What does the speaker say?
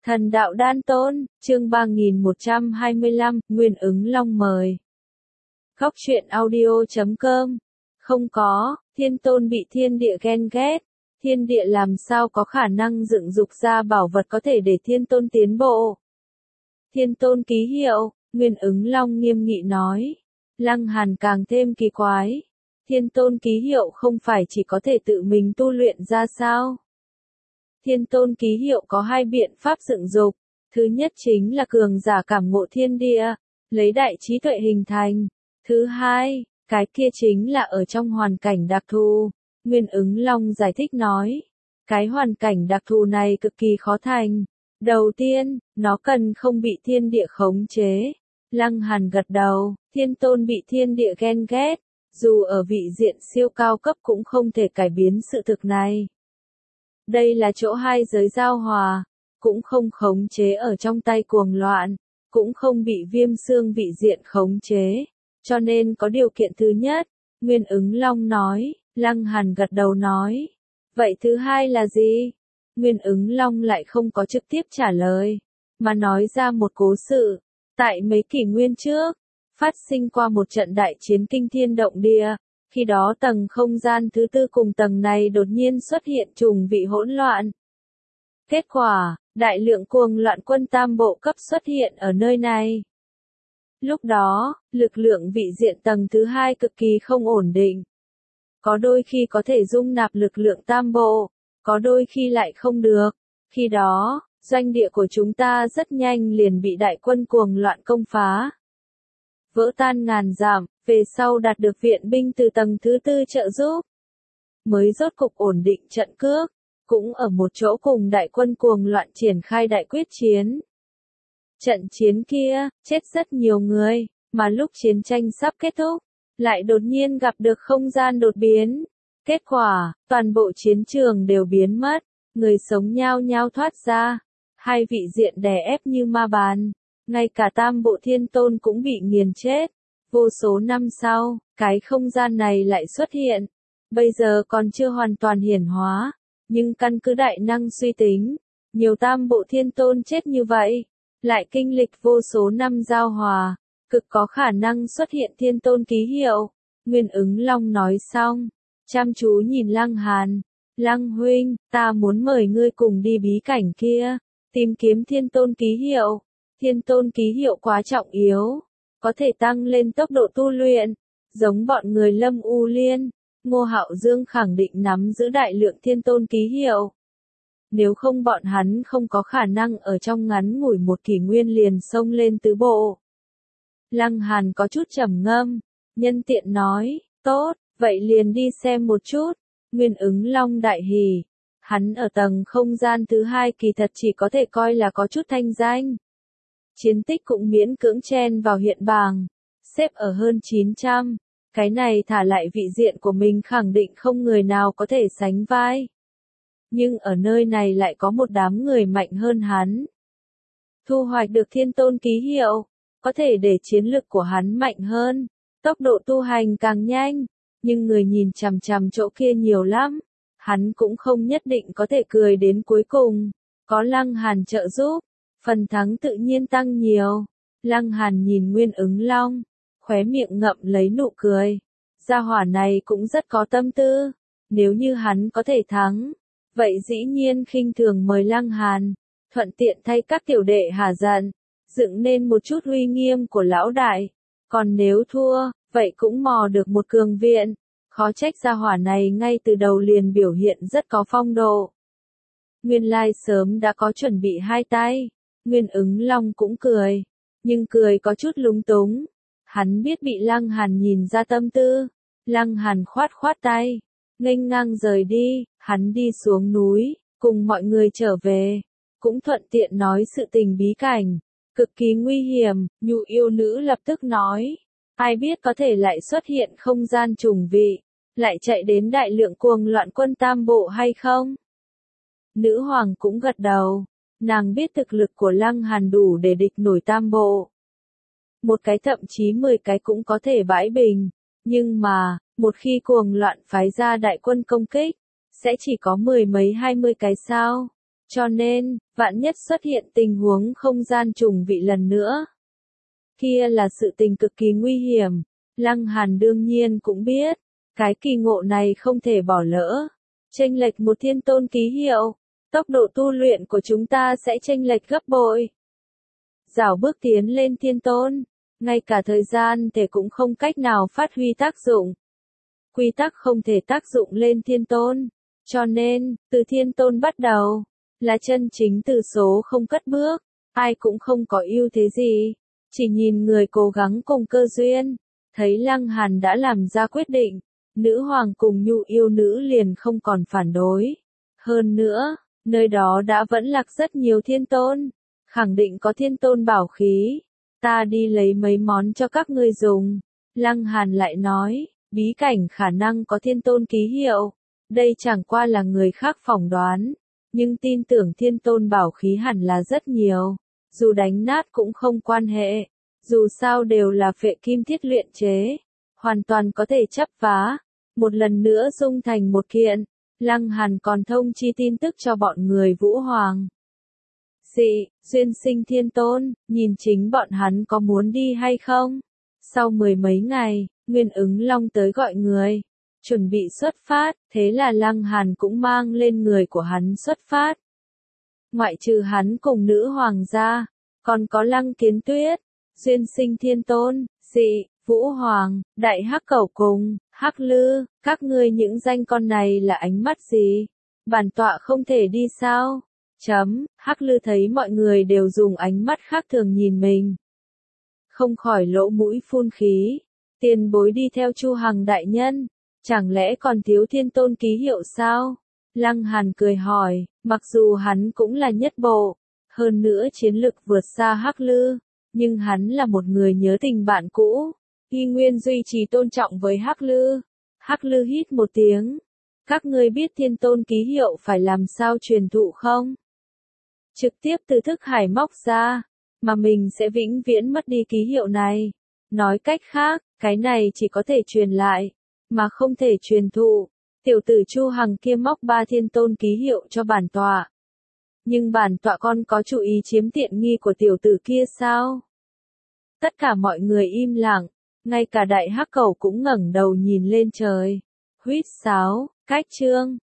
Thần đạo đan tôn, chương 3125, Nguyên ứng long mời. Góc truyện audio.com. Không có, thiên tôn bị thiên địa ghen ghét. Thiên địa làm sao có khả năng dựng dục ra bảo vật có thể để thiên tôn tiến bộ. Thiên tôn ký hiệu, Nguyên ứng long nghiêm nghị nói. Lăng Hàn càng thêm kỳ quái. Thiên tôn ký hiệu không phải chỉ có thể tự mình tu luyện ra sao? Thiên tôn ký hiệu có hai biện pháp dựng dục. Thứ nhất chính là cường giả cảm ngộ thiên địa, lấy đại trí tuệ hình thành. Thứ hai, cái kia chính là ở trong hoàn cảnh đặc thù. Nguyên ứng long giải thích nói. Cái hoàn cảnh đặc thù này cực kỳ khó thành. Đầu tiên, nó cần không bị thiên địa khống chế. Lăng Hàn gật đầu, thiên tôn bị thiên địa ghen ghét. Dù ở vị diện siêu cao cấp cũng không thể cải biến sự thực này. Đây là chỗ hai giới giao hòa, cũng không khống chế ở trong tay cuồng loạn, cũng không bị viêm xương vị diện khống chế, cho nên có điều kiện thứ nhất, Nguyên ứng long nói, Lăng Hàn gật đầu nói. Vậy thứ hai là gì? Nguyên ứng long lại không có trực tiếp trả lời, mà nói ra một cố sự. Tại mấy kỷ nguyên trước, phát sinh qua một trận đại chiến kinh thiên động địa. Khi đó tầng không gian thứ tư cùng tầng này đột nhiên xuất hiện trùng vị hỗn loạn. Kết quả, đại lượng cuồng loạn quân tam bộ cấp xuất hiện ở nơi này. Lúc đó, lực lượng vị diện tầng thứ hai cực kỳ không ổn định. Có đôi khi có thể dung nạp lực lượng tam bộ, có đôi khi lại không được. Khi đó, doanh địa của chúng ta rất nhanh liền bị đại quân cuồng loạn công phá. Vỡ tan ngàn dặm, về sau đạt được viện binh từ tầng thứ tư trợ giúp. Mới rốt cục ổn định trận cước, cũng ở một chỗ cùng đại quân cuồng loạn triển khai đại quyết chiến. Trận chiến kia, chết rất nhiều người, mà lúc chiến tranh sắp kết thúc, lại đột nhiên gặp được không gian đột biến. Kết quả, toàn bộ chiến trường đều biến mất, người sống nhao nhao thoát ra. Hai vị diện đè ép như ma bàn. Ngay cả tam bộ thiên tôn cũng bị nghiền chết. Vô số năm sau, cái không gian này lại xuất hiện. Bây giờ còn chưa hoàn toàn hiển hóa, nhưng căn cứ đại năng suy tính, nhiều tam bộ thiên tôn chết như vậy, lại kinh lịch vô số năm giao hòa, cực có khả năng xuất hiện thiên tôn ký hiệu. Nguyên ứng long nói xong, chăm chú nhìn Lăng Hàn. Lăng huynh, ta muốn mời ngươi cùng đi bí cảnh kia, tìm kiếm thiên tôn ký hiệu. Thiên tôn ký hiệu quá trọng yếu, có thể tăng lên tốc độ tu luyện, giống bọn người Lâm U Liên, Ngô Hạo Dương khẳng định nắm giữ đại lượng thiên tôn ký hiệu. Nếu không bọn hắn không có khả năng ở trong ngắn ngủi một kỷ nguyên liền xông lên tứ bộ. Lăng Hàn có chút trầm ngâm, nhân tiện nói, tốt, vậy liền đi xem một chút. Nguyên ứng long đại hỉ, hắn ở tầng không gian thứ hai kỳ thật chỉ có thể coi là có chút thanh danh. Chiến tích cũng miễn cưỡng chen vào hiện bảng, xếp ở hơn 900, cái này thả lại vị diện của mình khẳng định không người nào có thể sánh vai. Nhưng ở nơi này lại có một đám người mạnh hơn hắn. Thu hoạch được thiên tôn ký hiệu, có thể để chiến lực của hắn mạnh hơn, tốc độ tu hành càng nhanh, nhưng người nhìn chằm chằm chỗ kia nhiều lắm, hắn cũng không nhất định có thể cười đến cuối cùng, có Lăng Hàn trợ giúp. Phần thắng tự nhiên tăng nhiều. Lăng Hàn nhìn Nguyên ứng long, khóe miệng ngậm lấy nụ cười. Gia hỏa này cũng rất có tâm tư. Nếu như hắn có thể thắng, vậy dĩ nhiên khinh thường mời Lăng Hàn, thuận tiện thay các tiểu đệ hả giận, dựng nên một chút uy nghiêm của lão đại. Còn nếu thua, vậy cũng mò được một cường viện. Khó trách gia hỏa này ngay từ đầu liền biểu hiện rất có phong độ. Nguyên lai sớm đã có chuẩn bị hai tay. Nguyên ứng long cũng cười, nhưng cười có chút lúng túng. Hắn biết bị Lăng Hàn nhìn ra tâm tư. Lăng Hàn khoát khoát tay, nghênh ngang rời đi. Hắn đi xuống núi, cùng mọi người trở về, cũng thuận tiện nói sự tình bí cảnh, cực kỳ nguy hiểm. Nhu yêu nữ lập tức nói, ai biết có thể lại xuất hiện không gian trùng vị, lại chạy đến đại lượng cuồng loạn quân tam bộ hay không? Nữ hoàng cũng gật đầu. Nàng biết thực lực của Lăng Hàn đủ để địch nổi tam bộ. Một cái thậm chí 10 cái cũng có thể bãi bình. Nhưng mà, một khi cuồng loạn phái ra đại quân công kích, sẽ chỉ có 10 mấy 20 cái sao. Cho nên, vạn nhất xuất hiện tình huống không gian trùng vị lần nữa. Kia là sự tình cực kỳ nguy hiểm. Lăng Hàn đương nhiên cũng biết, cái kỳ ngộ này không thể bỏ lỡ. Chênh lệch một thiên tôn ký hiệu, tốc độ tu luyện của chúng ta sẽ chênh lệch gấp bội. Rảo bước tiến lên thiên tôn, ngay cả thời gian thể cũng không cách nào phát huy tác dụng. Quy tắc không thể tác dụng lên thiên tôn, cho nên, từ thiên tôn bắt đầu, là chân chính từ số không cất bước, ai cũng không có ưu thế gì, chỉ nhìn người cố gắng cùng cơ duyên, thấy Lăng Hàn đã làm ra quyết định, nữ hoàng cùng Nhu yêu nữ liền không còn phản đối. Hơn nữa, nơi đó đã vẫn lạc rất nhiều thiên tôn, khẳng định có thiên tôn bảo khí, ta đi lấy mấy món cho các ngươi dùng. Lăng Hàn lại nói, bí cảnh khả năng có thiên tôn ký hiệu, đây chẳng qua là người khác phỏng đoán, nhưng tin tưởng thiên tôn bảo khí hẳn là rất nhiều, dù đánh nát cũng không quan hệ, dù sao đều là phệ kim thiết luyện chế, hoàn toàn có thể chấp vá, một lần nữa dung thành một kiện. Lăng Hàn còn thông chi tin tức cho bọn người Vũ Hoàng. Dị, duyên sinh thiên tôn, nhìn chính bọn hắn có muốn đi hay không? Sau 10 mấy ngày, Nguyên Ứng Long tới gọi người, chuẩn bị xuất phát, thế là Lăng Hàn cũng mang lên người của hắn xuất phát. Ngoại trừ hắn cùng nữ hoàng gia, còn có Lăng Kiến Tuyết, duyên sinh thiên tôn, Dị, Vũ Hoàng, Đại Hắc Cẩu cùng Hắc Lư, các ngươi những danh con này là ánh mắt gì? Bản tọa không thể đi sao? Hắc Lư thấy mọi người đều dùng ánh mắt khác thường nhìn mình, không khỏi lỗ mũi phun khí. Tiền bối đi theo Chu Hằng đại nhân, chẳng lẽ còn thiếu thiên tôn ký hiệu sao? Lăng Hàn cười hỏi, mặc dù hắn cũng là nhất bộ, hơn nữa chiến lực vượt xa Hắc Lư, nhưng hắn là một người nhớ tình bạn cũ, y nguyên duy trì tôn trọng với Hắc Lư. Hắc Lư hít một tiếng, các ngươi biết thiên tôn ký hiệu phải làm sao truyền thụ không? Trực tiếp từ thức hải móc ra, mà mình sẽ vĩnh viễn mất đi ký hiệu này. Nói cách khác, cái này chỉ có thể truyền lại, mà không thể truyền thụ. Tiểu tử Chu Hằng kia móc 3 thiên tôn ký hiệu cho bản tọa. Nhưng bản tọa con có chú ý chiếm tiện nghi của tiểu tử kia sao? Tất cả mọi người im lặng, ngay cả Đại Hắc Cẩu cũng ngẩng đầu nhìn lên trời. Huýt sáo, cách chương.